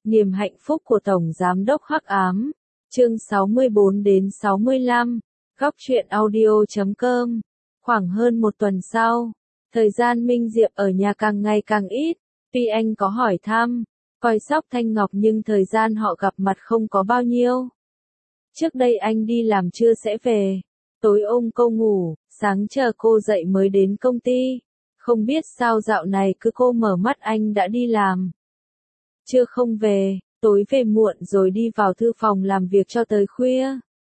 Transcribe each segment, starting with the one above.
Niềm hạnh phúc của Tổng Giám đốc Hắc Ám. Chương 64 đến 65. Góc truyện audio.com. Khoảng hơn một tuần sau, thời gian Minh Diệp ở nhà càng ngày càng ít. Tuy anh có hỏi thăm, coi sóc Thanh Ngọc nhưng thời gian họ gặp mặt không có bao nhiêu. Trước đây anh đi làm trưa sẽ về, tối ôm cô ngủ, sáng chờ cô dậy mới đến công ty. Không biết sao dạo này cứ cô mở mắt anh đã đi làm. Trưa không về, tối về muộn rồi đi vào thư phòng làm việc cho tới khuya.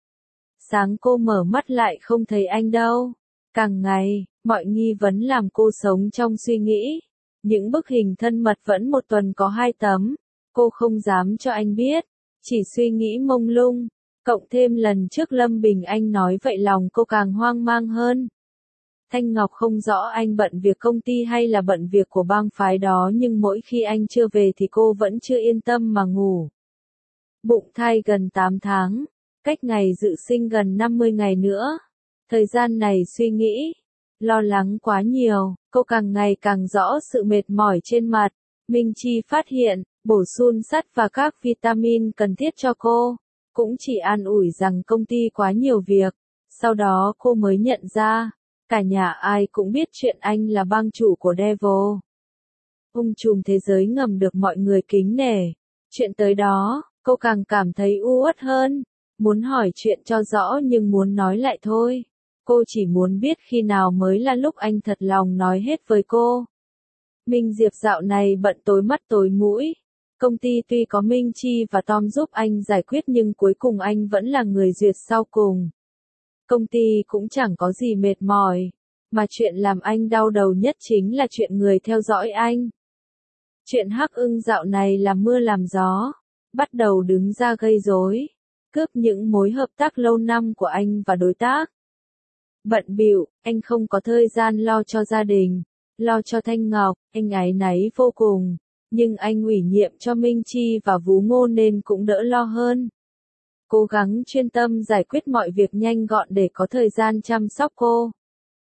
Sáng cô mở mắt lại không thấy anh đâu. Càng ngày, mọi nghi vấn làm cô sống trong suy nghĩ. Những bức hình thân mật vẫn một tuần có 2 tấm. Cô không dám cho anh biết, chỉ suy nghĩ mông lung. Cộng thêm lần trước Lâm Bình Anh nói vậy lòng cô càng hoang mang hơn. Thanh Ngọc không rõ anh bận việc công ty hay là bận việc của bang phái đó nhưng mỗi khi anh chưa về thì cô vẫn chưa yên tâm mà ngủ. Bụng thai gần 8 tháng, cách ngày dự sinh gần 50 ngày nữa. Thời gian này suy nghĩ, lo lắng quá nhiều, cô càng ngày càng rõ sự mệt mỏi trên mặt. Minh Chi phát hiện, bổ sung sắt và các vitamin cần thiết cho cô. Cũng chỉ an ủi rằng công ty quá nhiều việc. Sau đó cô mới nhận ra, cả nhà ai cũng biết chuyện anh là bang chủ của Devil. Ông trùm thế giới ngầm được mọi người kính nể. Chuyện tới đó, cô càng cảm thấy u uất hơn. Muốn hỏi chuyện cho rõ nhưng muốn nói lại thôi. Cô chỉ muốn biết khi nào mới là lúc anh thật lòng nói hết với cô. Minh Diệp dạo này bận tối mắt tối mũi. Công ty tuy có Minh Chi và Tom giúp anh giải quyết nhưng cuối cùng anh vẫn là người duyệt sau cùng. Công ty cũng chẳng có gì mệt mỏi, mà chuyện làm anh đau đầu nhất chính là chuyện người theo dõi anh. Chuyện Hắc Ưng dạo này làm mưa làm gió, bắt đầu đứng ra gây rối, cướp những mối hợp tác lâu năm của anh và đối tác. Bận bịu, anh không có thời gian lo cho gia đình, lo cho Thanh Ngọc, anh áy náy vô cùng, nhưng anh ủy nhiệm cho Minh Chi và Vú Ngô nên cũng đỡ lo hơn. Cố gắng chuyên tâm giải quyết mọi việc nhanh gọn để có thời gian chăm sóc cô.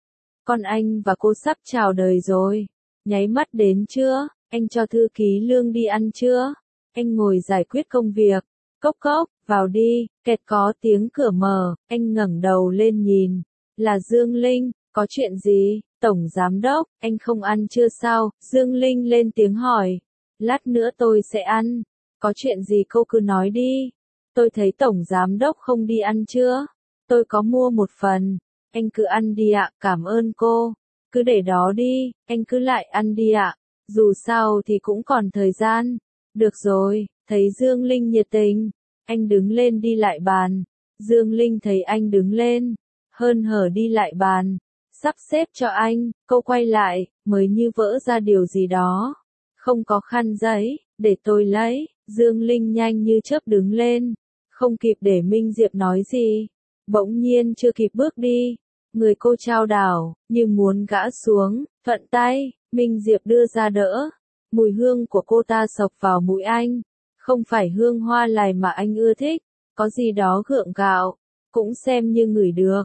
Con anh và cô sắp chào đời rồi. Nháy mắt đến chưa? Anh cho thư ký Lương đi ăn chưa? Anh ngồi giải quyết công việc. Cốc cốc, vào đi. Kẹt có tiếng cửa mở. Anh ngẩng đầu lên nhìn. Là Dương Linh. Có chuyện gì? Tổng Giám đốc, anh không ăn chưa sao? Dương Linh lên tiếng hỏi. Lát nữa tôi sẽ ăn. Có chuyện gì cô cứ nói đi. Tôi thấy Tổng Giám đốc không đi ăn chưa? Tôi có mua một phần. Anh cứ ăn đi ạ, cảm ơn cô. Cứ để đó đi, anh cứ lại ăn đi ạ. Dù sao thì cũng còn thời gian. Được rồi, thấy Dương Linh nhiệt tình. Anh đứng lên đi lại bàn. Dương Linh thấy anh đứng lên. Hớn hở đi lại bàn. Sắp xếp cho anh, cô quay lại, mới như vỡ ra điều gì đó. Không có khăn giấy, để tôi lấy. Dương Linh nhanh như chớp đứng lên. Không kịp để Minh Diệp nói gì. Bỗng nhiên chưa kịp bước đi. Người cô trao đảo, như muốn gã xuống, thuận tay, Minh Diệp đưa ra đỡ. Mùi hương của cô ta sộc vào mũi anh. Không phải hương hoa lài mà anh ưa thích, có gì đó gượng gạo, cũng xem như ngửi được.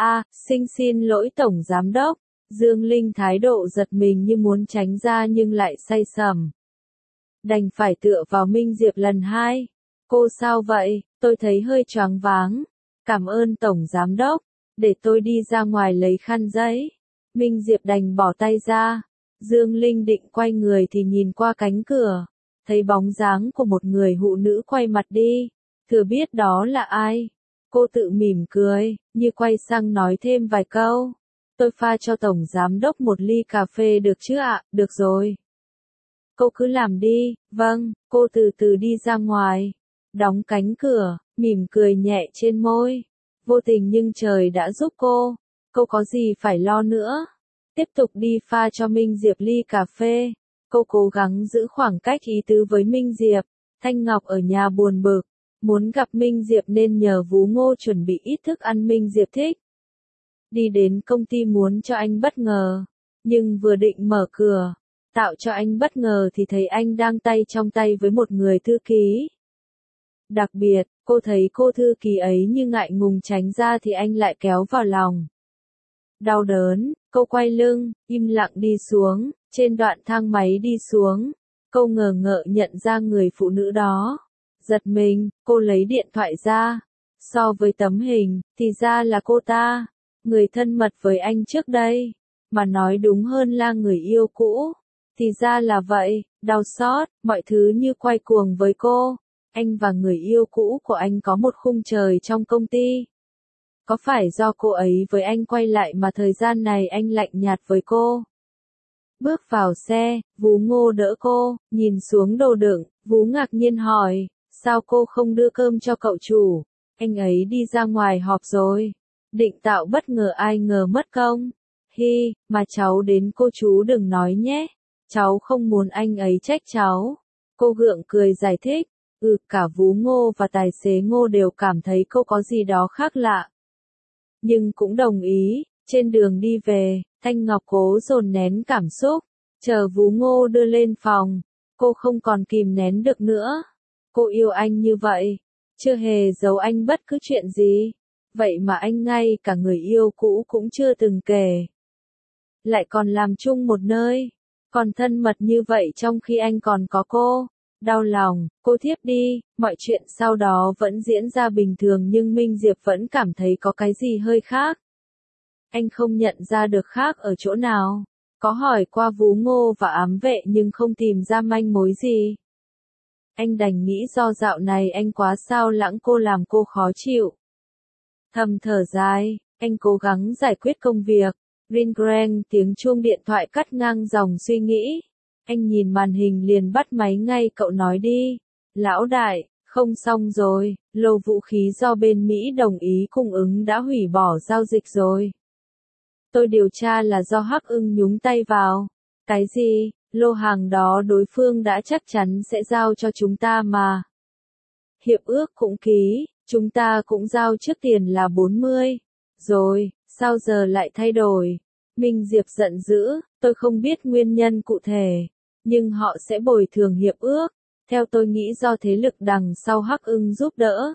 Xin lỗi Tổng Giám đốc. Dương Linh thái độ giật mình như muốn tránh ra nhưng lại say sẩm. Đành phải tựa vào Minh Diệp lần 2. Cô sao vậy? Tôi thấy hơi choáng váng. Cảm ơn Tổng Giám đốc. Để tôi đi ra ngoài lấy khăn giấy. Minh Diệp đành bỏ tay ra. Dương Linh định quay người thì nhìn qua cánh cửa. Thấy bóng dáng của một người phụ nữ quay mặt đi. Thừa biết đó là ai. Cô tự mỉm cười, như quay sang nói thêm vài câu. Tôi pha cho Tổng Giám đốc một ly cà phê được chứ ạ? Được rồi. Cô cứ làm đi. Vâng, cô từ từ đi ra ngoài. Đóng cánh cửa, mỉm cười nhẹ trên môi. Vô tình nhưng trời đã giúp cô. Cô có gì phải lo nữa. Tiếp tục đi pha cho Minh Diệp ly cà phê. Cô cố gắng giữ khoảng cách ý tứ với Minh Diệp. Thanh Ngọc ở nhà buồn bực. Muốn gặp Minh Diệp nên nhờ Vú Ngô chuẩn bị ít thức ăn Minh Diệp thích. Đi đến công ty muốn cho anh bất ngờ. Nhưng vừa định mở cửa, tạo cho anh bất ngờ thì thấy anh đang tay trong tay với một người thư ký. Đặc biệt, cô thấy cô thư ký ấy như ngại ngùng tránh ra thì anh lại kéo vào lòng. Đau đớn, cô quay lưng, im lặng đi xuống, trên đoạn thang máy đi xuống. Cô ngờ ngợ nhận ra người phụ nữ đó. Giật mình, cô lấy điện thoại ra. So với tấm hình, thì ra là cô ta. Người thân mật với anh trước đây. Mà nói đúng hơn là người yêu cũ. Thì ra là vậy, đau xót, mọi thứ như quay cuồng với cô. Anh và người yêu cũ của anh có một khung trời trong công ty. Có phải do cô ấy với anh quay lại mà thời gian này anh lạnh nhạt với cô? Bước vào xe, Vú Ngô đỡ cô, nhìn xuống đồ đựng, Vú ngạc nhiên hỏi, sao cô không đưa cơm cho cậu chủ? Anh ấy đi ra ngoài họp rồi. Định tạo bất ngờ ai ngờ mất công. Hi, mà cháu đến cô chú đừng nói nhé. Cháu không muốn anh ấy trách cháu. Cô gượng cười giải thích. Cả Vú Ngô và tài xế Ngô đều cảm thấy cô có gì đó khác lạ. Nhưng cũng đồng ý. Trên đường đi về, Thanh Ngọc cố dồn nén cảm xúc. Chờ Vú Ngô đưa lên phòng. Cô không còn kìm nén được nữa. Cô yêu anh như vậy. Chưa hề giấu anh bất cứ chuyện gì. Vậy mà anh ngay cả người yêu cũ cũng chưa từng kể. Lại còn làm chung một nơi. Còn thân mật như vậy trong khi anh còn có cô. Đau lòng, cô thiếp đi. Mọi chuyện sau đó vẫn diễn ra bình thường nhưng Minh Diệp vẫn cảm thấy có cái gì hơi khác. Anh không nhận ra được khác ở chỗ nào. Có hỏi qua Vú Ngô và ám vệ nhưng không tìm ra manh mối gì. Anh đành nghĩ do dạo này anh quá sao lãng cô làm cô khó chịu. Thầm thở dài, anh cố gắng giải quyết công việc. Ring reng tiếng chuông điện thoại cắt ngang dòng suy nghĩ. Anh nhìn màn hình liền bắt máy ngay, cậu nói đi. Lão đại, không xong rồi, lô vũ khí do bên Mỹ đồng ý cung ứng đã hủy bỏ giao dịch rồi. Tôi điều tra là do Hắc Ưng nhúng tay vào. Cái gì? Lô hàng đó đối phương đã chắc chắn sẽ giao cho chúng ta mà. Hiệp ước cũng ký, chúng ta cũng giao trước tiền là 40. Rồi, sao giờ lại thay đổi? Minh Diệp giận dữ, tôi không biết nguyên nhân cụ thể, nhưng họ sẽ bồi thường hiệp ước. Theo tôi nghĩ do thế lực đằng sau Hắc Ưng giúp đỡ.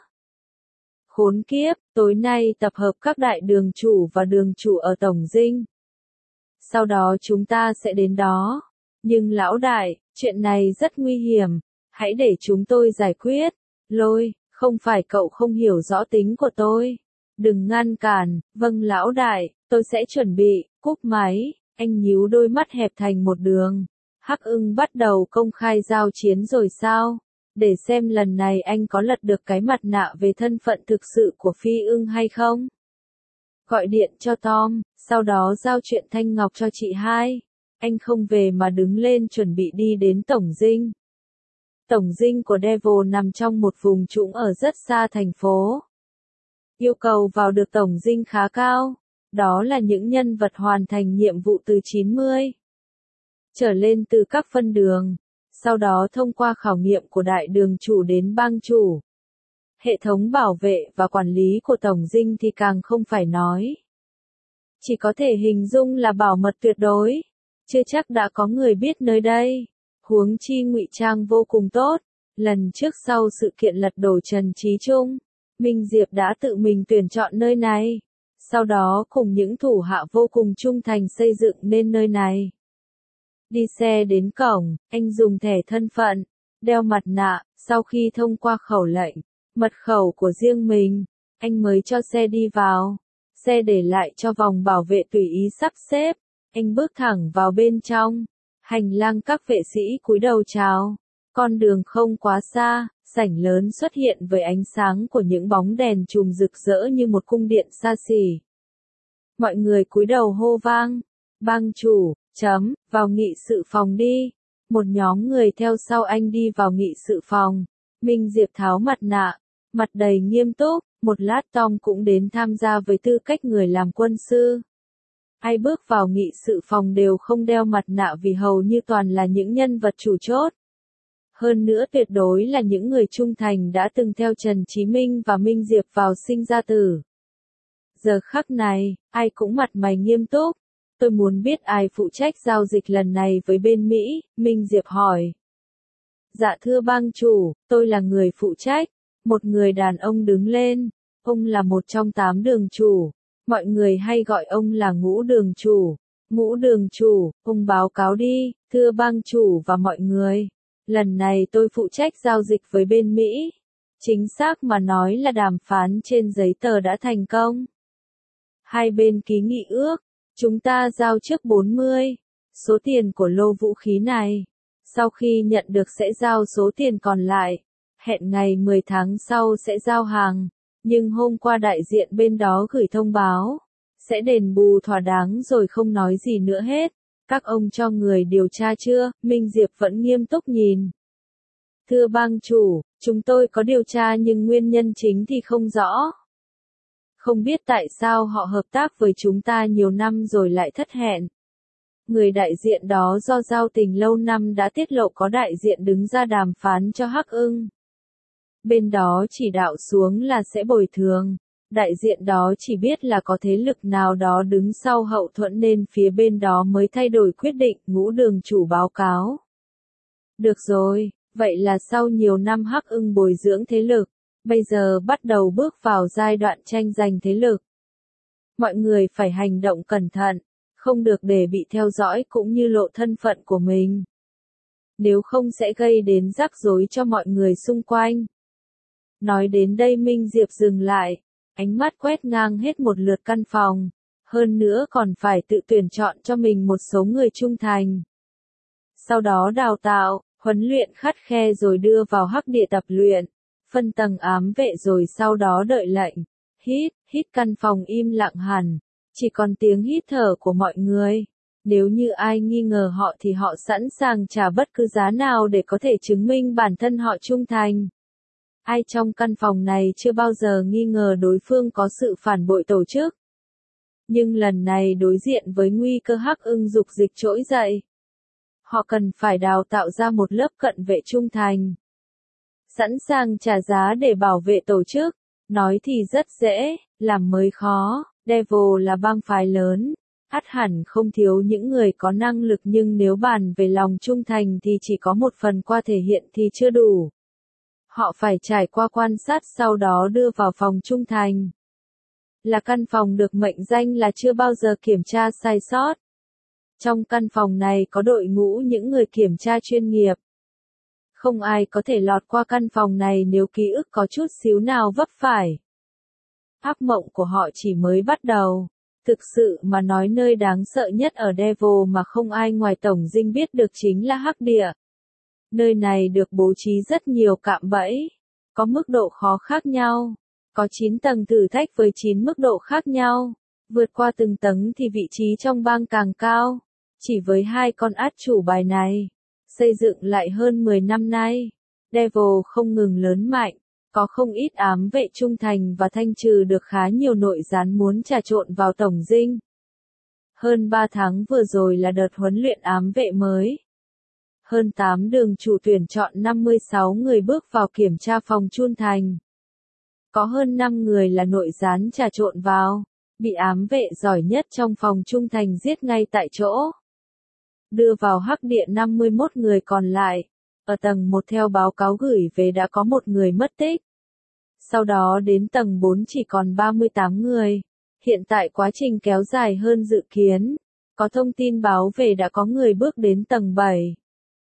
Khốn kiếp, tối nay tập hợp các đại đường chủ và đường chủ ở Tổng Dinh. Sau đó chúng ta sẽ đến đó. Nhưng lão đại, chuyện này rất nguy hiểm, hãy để chúng tôi giải quyết. Lôi, không phải cậu không hiểu rõ tính của tôi. Đừng ngăn cản, vâng lão đại, tôi sẽ chuẩn bị, cúp máy, anh nhíu đôi mắt hẹp thành một đường. Hắc Ưng bắt đầu công khai giao chiến rồi sao? Để xem lần này anh có lật được cái mặt nạ về thân phận thực sự của Phi Ưng hay không? Gọi điện cho Tom, sau đó giao chuyện Thanh Ngọc cho chị hai. Anh không về mà đứng lên chuẩn bị đi đến Tổng Dinh. Tổng Dinh của Devil nằm trong một vùng trũng ở rất xa thành phố. Yêu cầu vào được Tổng Dinh khá cao. Đó là những nhân vật hoàn thành nhiệm vụ từ 90 trở lên từ các phân đường. Sau đó thông qua khảo nghiệm của đại đường chủ đến bang chủ. Hệ thống bảo vệ và quản lý của Tổng Dinh thì càng không phải nói. Chỉ có thể hình dung là bảo mật tuyệt đối. Chưa chắc đã có người biết nơi đây. Huống chi ngụy trang vô cùng tốt. Lần trước sau sự kiện lật đổ Trần Trí Trung, Minh Diệp đã tự mình tuyển chọn nơi này. Sau đó cùng những thủ hạ vô cùng trung thành xây dựng nên nơi này. Đi xe đến cổng, anh dùng thẻ thân phận, đeo mặt nạ, sau khi thông qua khẩu lệnh, mật khẩu của riêng mình, anh mới cho xe đi vào. Xe để lại cho vòng bảo vệ tùy ý sắp xếp, anh bước thẳng vào bên trong. Hành lang các vệ sĩ cúi đầu chào. Con đường không quá xa, sảnh lớn xuất hiện với ánh sáng của những bóng đèn chùm rực rỡ như một cung điện xa xỉ. Mọi người cúi đầu hô vang. Bang chủ, vào nghị sự phòng đi. Một nhóm người theo sau anh đi vào nghị sự phòng. Minh Diệp tháo mặt nạ, mặt đầy nghiêm túc. Một lát Tom cũng đến tham gia với tư cách người làm quân sư. Ai bước vào nghị sự phòng đều không đeo mặt nạ vì hầu như toàn là những nhân vật chủ chốt. Hơn nữa tuyệt đối là những người trung thành đã từng theo Trần Chí Minh và Minh Diệp vào sinh ra tử. Giờ khắc này, ai cũng mặt mày nghiêm túc. Tôi muốn biết ai phụ trách giao dịch lần này với bên Mỹ, Minh Diệp hỏi. Dạ thưa bang chủ, tôi là người phụ trách. Một người đàn ông đứng lên. Ông là một trong 8 đường chủ. Mọi người hay gọi ông là Ngũ đường chủ. Ngũ đường chủ, ông báo cáo đi, thưa bang chủ và mọi người. Lần này tôi phụ trách giao dịch với bên Mỹ. Chính xác mà nói là đàm phán trên giấy tờ đã thành công. Hai bên ký nghị ước, chúng ta giao trước 40, số tiền của lô vũ khí này. Sau khi nhận được sẽ giao số tiền còn lại. Hẹn ngày 10 tháng sau sẽ giao hàng. Nhưng hôm qua đại diện bên đó gửi thông báo. Sẽ đền bù thỏa đáng rồi không nói gì nữa hết. Các ông cho người điều tra chưa? Minh Diệp vẫn nghiêm túc nhìn. Thưa bang chủ, chúng tôi có điều tra nhưng nguyên nhân chính thì không rõ. Không biết tại sao họ hợp tác với chúng ta nhiều năm rồi lại thất hẹn. Người đại diện đó do giao tình lâu năm đã tiết lộ có đại diện đứng ra đàm phán cho Hắc Ưng. Bên đó chỉ đạo xuống là sẽ bồi thường. Đại diện đó chỉ biết là có thế lực nào đó đứng sau hậu thuẫn nên phía bên đó mới thay đổi quyết định. Ngũ Đường chủ báo cáo. Được rồi, vậy là sau nhiều năm Hắc Ưng bồi dưỡng thế lực, bây giờ bắt đầu bước vào giai đoạn tranh giành thế lực. Mọi người phải hành động cẩn thận, không được để bị theo dõi cũng như lộ thân phận của mình. Nếu không sẽ gây đến rắc rối cho mọi người xung quanh. Nói đến đây Minh Diệp dừng lại, ánh mắt quét ngang hết một lượt căn phòng, hơn nữa còn phải tự tuyển chọn cho mình một số người trung thành. Sau đó đào tạo, huấn luyện khắt khe rồi đưa vào Hắc Địa tập luyện, phân tầng ám vệ rồi sau đó đợi lệnh. Hít căn phòng im lặng hẳn, chỉ còn tiếng hít thở của mọi người. Nếu như ai nghi ngờ họ thì họ sẵn sàng trả bất cứ giá nào để có thể chứng minh bản thân họ trung thành. Ai trong căn phòng này chưa bao giờ nghi ngờ đối phương có sự phản bội tổ chức. Nhưng lần này đối diện với nguy cơ Hắc Ưng dục dịch trỗi dậy. Họ cần phải đào tạo ra một lớp cận vệ trung thành. Sẵn sàng trả giá để bảo vệ tổ chức. Nói thì rất dễ, làm mới khó. Devil là bang phái lớn. Ắt hẳn không thiếu những người có năng lực nhưng nếu bàn về lòng trung thành thì chỉ có một phần qua thể hiện thì chưa đủ. Họ phải trải qua quan sát sau đó đưa vào phòng trung thành. Là căn phòng được mệnh danh là chưa bao giờ kiểm tra sai sót. Trong căn phòng này có đội ngũ những người kiểm tra chuyên nghiệp. Không ai có thể lọt qua căn phòng này nếu ký ức có chút xíu nào vấp phải. Ác mộng của họ chỉ mới bắt đầu. Thực sự mà nói nơi đáng sợ nhất ở Devil mà không ai ngoài Tổng Dinh biết được chính là Hắc Địa. Nơi này được bố trí rất nhiều cạm bẫy. Có mức độ khó khác nhau. Có 9 tầng thử thách với 9 mức độ khác nhau. Vượt qua từng tầng thì vị trí trong bang càng cao. Chỉ với hai con át chủ bài này, xây dựng lại hơn 10 năm nay, Devil không ngừng lớn mạnh, có không ít ám vệ trung thành và thanh trừ được khá nhiều nội gián muốn trà trộn vào Tổng Dinh. Hơn 3 tháng vừa rồi là đợt huấn luyện ám vệ mới. Hơn 8 đường chủ tuyển chọn 56 người bước vào kiểm tra phòng trung thành. Có hơn 5 người là nội gián trà trộn vào, bị ám vệ giỏi nhất trong phòng trung thành giết ngay tại chỗ. Đưa vào Hắc Địa 51 người còn lại. Ở tầng 1 theo báo cáo gửi về đã có một người mất tích. Sau đó đến tầng 4 chỉ còn 38 người. Hiện tại quá trình kéo dài hơn dự kiến. Có thông tin báo về đã có người bước đến tầng 7.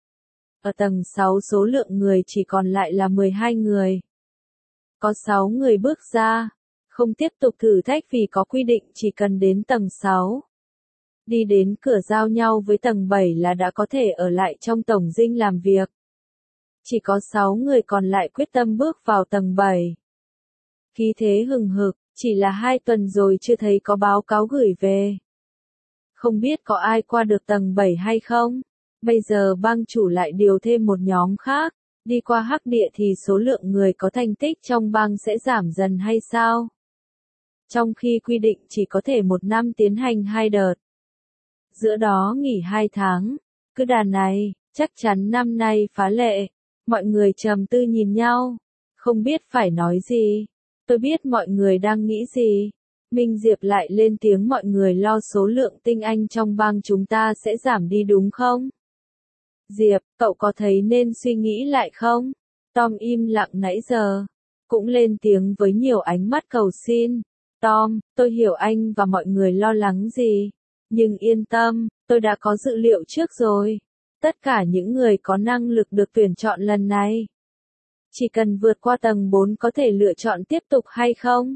Ở tầng 6 số lượng người chỉ còn lại là 12 người. Có 6 người bước ra. Không tiếp tục thử thách vì có quy định chỉ cần đến tầng 6. Đi đến cửa giao nhau với tầng 7 là đã có thể ở lại trong Tổng Dinh làm việc. Chỉ có 6 người còn lại quyết tâm bước vào tầng 7. Khí thế hừng hực, chỉ là 2 tuần rồi chưa thấy có báo cáo gửi về. Không biết có ai qua được tầng 7 hay không? Bây giờ bang chủ lại điều thêm một nhóm khác. Đi qua Hắc Địa thì số lượng người có thành tích trong bang sẽ giảm dần hay sao? Trong khi quy định chỉ có thể một năm tiến hành 2 đợt. Giữa đó nghỉ 2 tháng. Cứ đà này, chắc chắn năm nay phá lệ. Mọi người trầm tư nhìn nhau. Không biết phải nói gì. Tôi biết mọi người đang nghĩ gì. Minh Diệp lại lên tiếng mọi người lo số lượng tinh anh trong bang chúng ta sẽ giảm đi đúng không? Diệp, cậu có thấy nên suy nghĩ lại không? Tom im lặng nãy giờ. Cũng lên tiếng với nhiều ánh mắt cầu xin. Tom, tôi hiểu anh và mọi người lo lắng gì. Nhưng yên tâm, tôi đã có dự liệu trước rồi. Tất cả những người có năng lực được tuyển chọn lần này. Chỉ cần vượt qua tầng 4 có thể lựa chọn tiếp tục hay không.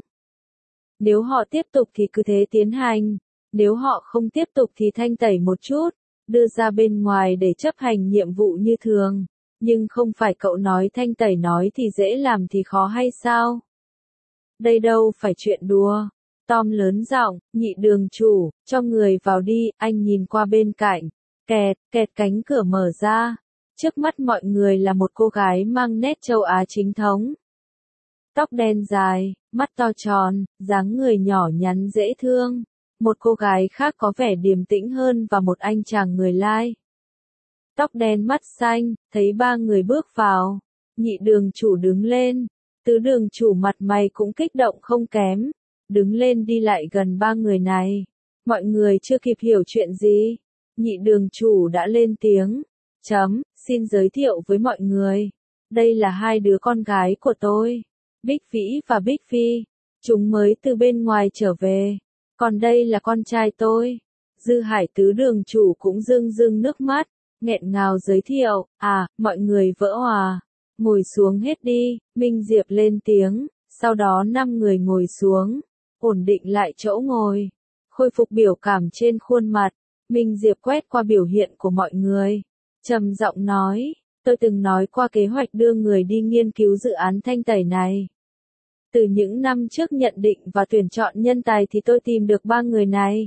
Nếu họ tiếp tục thì cứ thế tiến hành. Nếu họ không tiếp tục thì thanh tẩy một chút, đưa ra bên ngoài để chấp hành nhiệm vụ như thường. Nhưng không phải cậu nói thanh tẩy nói thì dễ làm thì khó hay sao? Đây đâu phải chuyện đùa. Tom lớn giọng, Nhị đường chủ, cho người vào đi, anh nhìn qua bên cạnh. Kẹt, kẹt cánh cửa mở ra. Trước mắt mọi người là một cô gái mang nét châu Á chính thống. Tóc đen dài, mắt to tròn, dáng người nhỏ nhắn dễ thương. Một cô gái khác có vẻ điềm tĩnh hơn và một anh chàng người Lai. Tóc đen mắt xanh, thấy ba người bước vào. Nhị đường chủ đứng lên. Tứ đường chủ mặt mày cũng kích động không kém. Đứng lên đi lại gần ba người này. Mọi người chưa kịp hiểu chuyện gì. Nhị đường chủ đã lên tiếng. Xin giới thiệu với mọi người. Đây là hai đứa con gái của tôi. Bích Vĩ và Bích Phi. Chúng mới từ bên ngoài trở về. Còn đây là con trai tôi. Dư Hải tứ đường chủ cũng rưng rưng nước mắt. Nghẹn ngào giới thiệu. Mọi người vỡ hòa. Ngồi xuống hết đi. Minh Diệp lên tiếng. Sau đó 5 người ngồi xuống. Ổn định lại chỗ ngồi. Khôi phục biểu cảm trên khuôn mặt. Minh Diệp quét qua biểu hiện của mọi người. Trầm giọng nói. Tôi từng nói qua kế hoạch đưa người đi nghiên cứu dự án thanh tẩy này. Từ những năm trước nhận định và tuyển chọn nhân tài thì tôi tìm được 3 người này.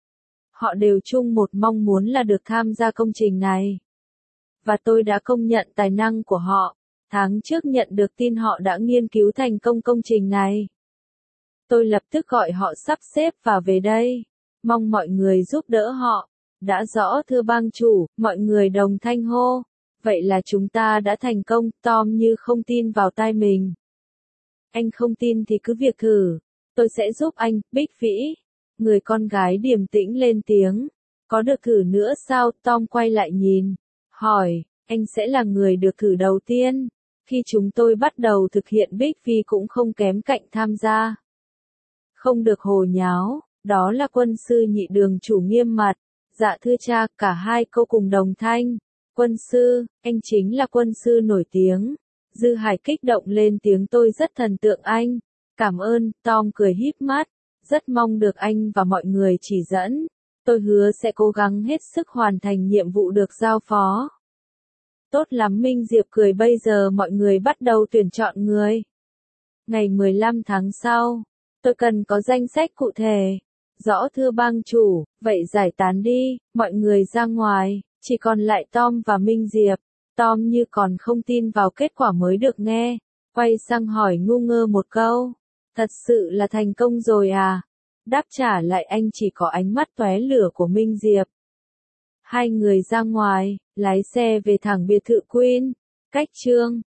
Họ đều chung một mong muốn là được tham gia công trình này. Và tôi đã công nhận tài năng của họ. Tháng trước nhận được tin họ đã nghiên cứu thành công công trình này. Tôi lập tức gọi họ sắp xếp và về đây. Mong mọi người giúp đỡ họ. Đã rõ thưa bang chủ, mọi người đồng thanh hô. Vậy là chúng ta đã thành công, Tom như không tin vào tai mình. Anh không tin thì cứ việc thử. Tôi sẽ giúp anh, Bích Vĩ. Người con gái điềm tĩnh lên tiếng. Có được thử nữa sao? Tom quay lại nhìn. Hỏi, anh sẽ là người được thử đầu tiên. Khi chúng tôi bắt đầu thực hiện Bích Phi cũng không kém cạnh tham gia. Không được hồ nháo, đó là quân sư nhị đường chủ nghiêm mặt. Dạ thưa cha, cả hai câu cùng đồng thanh. Quân sư, anh chính là quân sư nổi tiếng. Dư Hải kích động lên tiếng tôi rất thần tượng anh. Cảm ơn, Tom cười híp mắt. Rất mong được anh và mọi người chỉ dẫn. Tôi hứa sẽ cố gắng hết sức hoàn thành nhiệm vụ được giao phó. Tốt lắm Minh Diệp cười bây giờ mọi người bắt đầu tuyển chọn người. Ngày 15 tháng sau, tôi cần có danh sách cụ thể. Rõ thưa bang chủ, vậy giải tán đi, mọi người ra ngoài, chỉ còn lại Tom và Minh Diệp. Tom như còn không tin vào kết quả mới được nghe, quay sang hỏi ngu ngơ một câu. Thật sự là thành công rồi à? Đáp trả lại anh chỉ có ánh mắt tóe lửa của Minh Diệp. Hai người ra ngoài, lái xe về thẳng biệt thự Queen. Cách chương